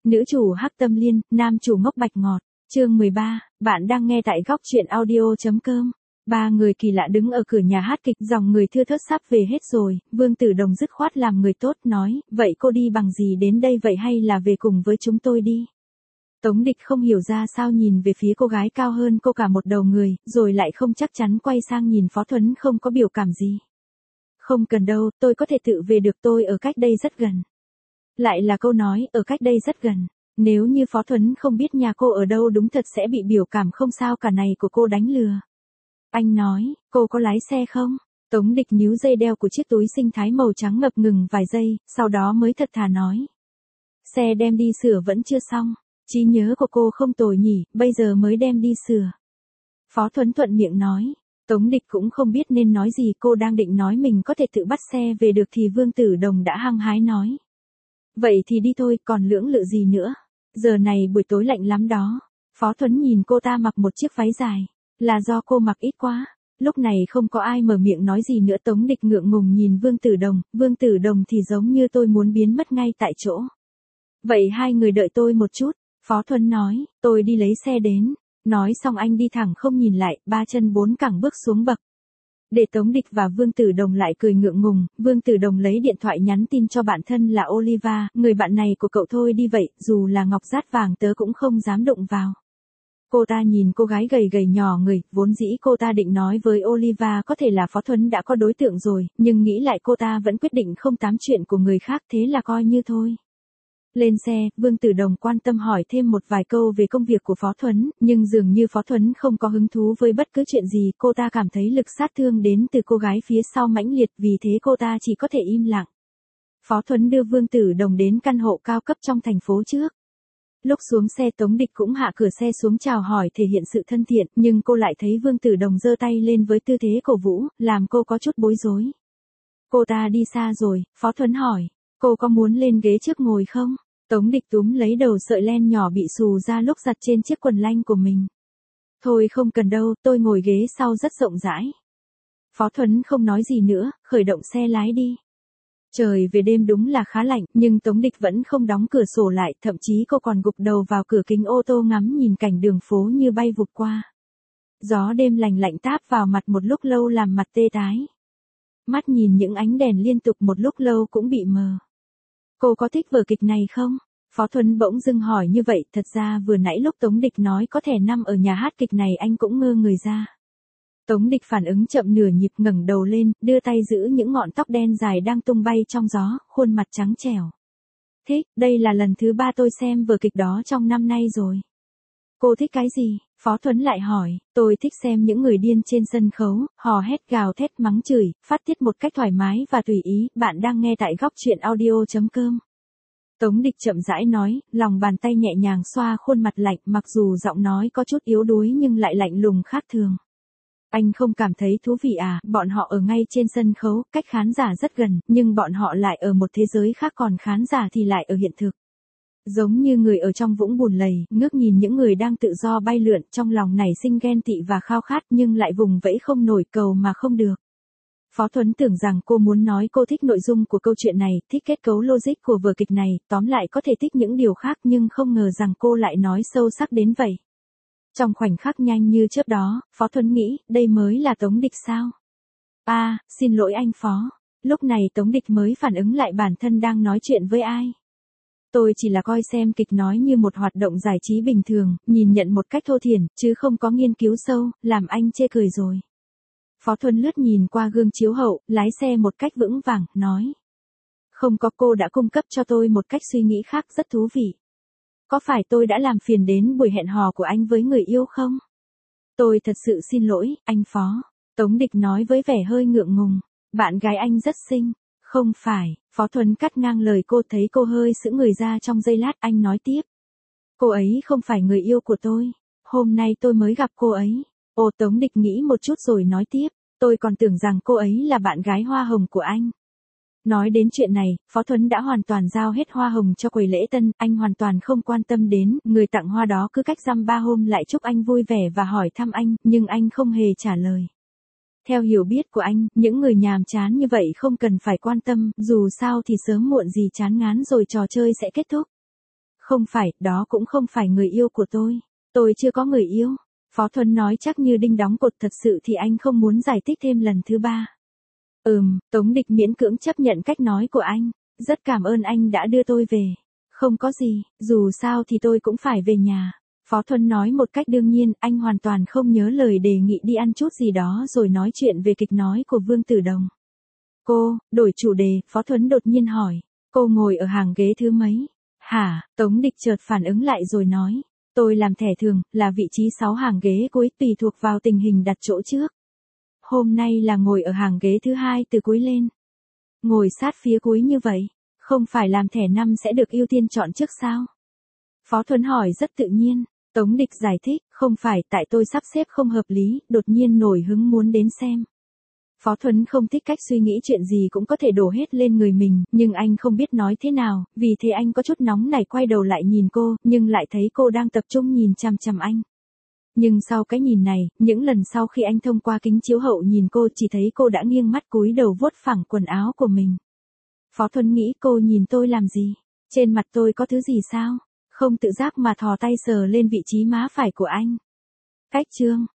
Nữ chủ hắc tâm liên, nam chủ ngốc bạch ngọt. Chương 13, bạn đang nghe tại góc truyện audio.com. Ba người kỳ lạ đứng ở cửa nhà hát kịch, dòng người thưa thớt sắp về hết rồi. Vương Tử Đồng dứt khoát làm người tốt, nói, vậy cô đi bằng gì đến đây vậy, hay là về cùng với chúng tôi đi? Tống Địch không hiểu ra sao nhìn về phía cô gái cao hơn cô cả một đầu người, rồi lại không chắc chắn quay sang nhìn Phó Thuấn không có biểu cảm gì. Không cần đâu, tôi có thể tự về được, tôi ở cách đây rất gần. Lại là câu nói, ở cách đây rất gần. Nếu như Phó Thuấn không biết nhà cô ở đâu đúng thật sẽ bị biểu cảm không sao cả này của cô đánh lừa. Anh nói, cô có lái xe không? Tống Địch níu dây đeo của chiếc túi sinh thái màu trắng ngập ngừng vài giây, sau đó mới thật thà nói. Xe đem đi sửa vẫn chưa xong. Trí nhớ của cô không tồi nhỉ, bây giờ mới đem đi sửa. Phó Thuấn thuận miệng nói. Tống Địch cũng không biết nên nói gì, cô đang định nói mình có thể tự bắt xe về được thì Vương Tử Đồng đã hăng hái nói. Vậy thì đi thôi, còn lưỡng lự gì nữa. Giờ này buổi tối lạnh lắm đó. Phó Thuấn nhìn cô ta mặc một chiếc váy dài. Là do cô mặc ít quá. Lúc này không có ai mở miệng nói gì nữa. Tống Địch ngượng ngùng nhìn Vương Tử Đồng. Vương Tử Đồng thì giống như tôi muốn biến mất ngay tại chỗ. Vậy hai người đợi tôi một chút. Phó Thuấn nói, tôi đi lấy xe đến. Nói xong anh đi thẳng không nhìn lại, ba chân bốn cẳng bước xuống bậc. Để Tống Địch và Vương Tử Đồng lại cười ngượng ngùng, Vương Tử Đồng lấy điện thoại nhắn tin cho bạn thân là Oliva, người bạn này của cậu thôi đi vậy, dù là ngọc dát vàng tớ cũng không dám đụng vào. Cô ta nhìn cô gái gầy gầy nhỏ người, vốn dĩ cô ta định nói với Oliva có thể là Phó Thuấn đã có đối tượng rồi, nhưng nghĩ lại cô ta vẫn quyết định không tám chuyện của người khác, thế là coi như thôi. Lên xe, Vương Tử Đồng quan tâm hỏi thêm một vài câu về công việc của Phó Thuấn, nhưng dường như Phó Thuấn không có hứng thú với bất cứ chuyện gì, cô ta cảm thấy lực sát thương đến từ cô gái phía sau mãnh liệt, vì thế cô ta chỉ có thể im lặng. Phó Thuấn đưa Vương Tử Đồng đến căn hộ cao cấp trong thành phố trước. Lúc xuống xe Tống Địch cũng hạ cửa xe xuống chào hỏi thể hiện sự thân thiện, nhưng cô lại thấy Vương Tử Đồng giơ tay lên với tư thế cổ vũ, làm cô có chút bối rối. Cô ta đi xa rồi, Phó Thuấn hỏi, cô có muốn lên ghế trước ngồi không? Tống Địch túm lấy đầu sợi len nhỏ bị xù ra lúc giặt trên chiếc quần lanh của mình. Thôi không cần đâu, tôi ngồi ghế sau rất rộng rãi. Phó Thuấn không nói gì nữa, khởi động xe lái đi. Trời về đêm đúng là khá lạnh, nhưng Tống Địch vẫn không đóng cửa sổ lại, thậm chí cô còn gục đầu vào cửa kính ô tô ngắm nhìn cảnh đường phố như bay vụt qua. Gió đêm lành lạnh táp vào mặt một lúc lâu làm mặt tê tái. Mắt nhìn những ánh đèn liên tục một lúc lâu cũng bị mờ. Cô có thích vở kịch này không? Phó Thuấn bỗng dưng hỏi như vậy, thật ra vừa nãy lúc Tống Địch nói có thể nằm ở nhà hát kịch này anh cũng ngơ người ra. Tống Địch phản ứng chậm nửa nhịp, ngẩng đầu lên, đưa tay giữ những ngọn tóc đen dài đang tung bay trong gió, khuôn mặt trắng trẻo. Thích, đây là lần thứ 3 tôi xem vở kịch đó trong năm nay rồi. Cô thích cái gì? Phó Thuấn lại hỏi, tôi thích xem những người điên trên sân khấu, hò hét gào thét mắng chửi, phát tiết một cách thoải mái và tùy ý, bạn đang nghe tại góc truyện audio.com. Tống Địch chậm rãi nói, lòng bàn tay nhẹ nhàng xoa khuôn mặt lạnh, mặc dù giọng nói có chút yếu đuối nhưng lại lạnh lùng khác thường. Anh không cảm thấy thú vị à, bọn họ ở ngay trên sân khấu, cách khán giả rất gần, nhưng bọn họ lại ở một thế giới khác, còn khán giả thì lại ở hiện thực. Giống như người ở trong vũng bùn lầy, ngước nhìn những người đang tự do bay lượn, trong lòng nảy sinh ghen tị và khao khát nhưng lại vùng vẫy không nổi, cầu mà không được. Phó Thuấn tưởng rằng cô muốn nói cô thích nội dung của câu chuyện này, thích kết cấu logic của vở kịch này, tóm lại có thể thích những điều khác, nhưng không ngờ rằng cô lại nói sâu sắc đến vậy. Trong khoảnh khắc nhanh như chớp đó, Phó Thuấn nghĩ, đây mới là Tống Địch sao? Xin lỗi anh Phó. Lúc này Tống Địch mới phản ứng lại bản thân đang nói chuyện với ai. Tôi chỉ là coi xem kịch nói như một hoạt động giải trí bình thường, nhìn nhận một cách thô thiển, chứ không có nghiên cứu sâu, làm anh chê cười rồi. Phó Thuấn lướt nhìn qua gương chiếu hậu, lái xe một cách vững vàng, nói. Không có, cô đã cung cấp cho tôi một cách suy nghĩ khác rất thú vị. Có phải tôi đã làm phiền đến buổi hẹn hò của anh với người yêu không? Tôi thật sự xin lỗi, anh Phó. Tống Địch nói với vẻ hơi ngượng ngùng. Bạn gái anh rất xinh. Không phải, Phó Thuấn cắt ngang lời cô, thấy cô hơi sững người ra trong giây lát, anh nói tiếp. Cô ấy không phải người yêu của tôi. Hôm nay tôi mới gặp cô ấy. Ồ, Tống Địch nghĩ một chút rồi nói tiếp. Tôi còn tưởng rằng cô ấy là bạn gái hoa hồng của anh. Nói đến chuyện này, Phó Thuấn đã hoàn toàn giao hết hoa hồng cho quầy lễ tân, anh hoàn toàn không quan tâm đến, người tặng hoa đó cứ cách dăm 3 hôm lại chúc anh vui vẻ và hỏi thăm anh, nhưng anh không hề trả lời. Theo hiểu biết của anh, những người nhàm chán như vậy không cần phải quan tâm, dù sao thì sớm muộn gì chán ngán rồi trò chơi sẽ kết thúc. Không phải, đó cũng không phải người yêu của tôi. Tôi chưa có người yêu. Phó Thuấn nói chắc như đinh đóng cột, thật sự thì anh không muốn giải thích thêm lần thứ ba. Tống Địch miễn cưỡng chấp nhận cách nói của anh. Rất cảm ơn anh đã đưa tôi về. Không có gì, dù sao thì tôi cũng phải về nhà. Phó Thuấn nói một cách đương nhiên, anh hoàn toàn không nhớ lời đề nghị đi ăn chút gì đó rồi nói chuyện về kịch nói của Vương Tử Đồng. Cô, đổi chủ đề, Phó Thuấn đột nhiên hỏi. Cô ngồi ở hàng ghế thứ mấy? Hả, Tống Địch chợt phản ứng lại rồi nói. Tôi làm thẻ thường, là vị trí 6 hàng ghế cuối, tùy thuộc vào tình hình đặt chỗ trước. Hôm nay là ngồi ở hàng ghế thứ 2 từ cuối lên. Ngồi sát phía cuối như vậy, không phải làm thẻ 5 sẽ được ưu tiên chọn trước sao? Phó Thuấn hỏi rất tự nhiên. Tống Địch giải thích, không phải, tại tôi sắp xếp không hợp lý, đột nhiên nổi hứng muốn đến xem. Phó Thuấn không thích cách suy nghĩ chuyện gì cũng có thể đổ hết lên người mình, nhưng anh không biết nói thế nào, vì thế anh có chút nóng nảy quay đầu lại nhìn cô, nhưng lại thấy cô đang tập trung nhìn chằm chằm anh. Nhưng sau cái nhìn này, những lần sau khi anh thông qua kính chiếu hậu nhìn cô chỉ thấy cô đã nghiêng mắt cúi đầu vuốt phẳng quần áo của mình. Phó Thuấn nghĩ cô nhìn tôi làm gì? Trên mặt tôi có thứ gì sao? Không tự giác mà thò tay sờ lên vị trí má phải của anh. Cách chương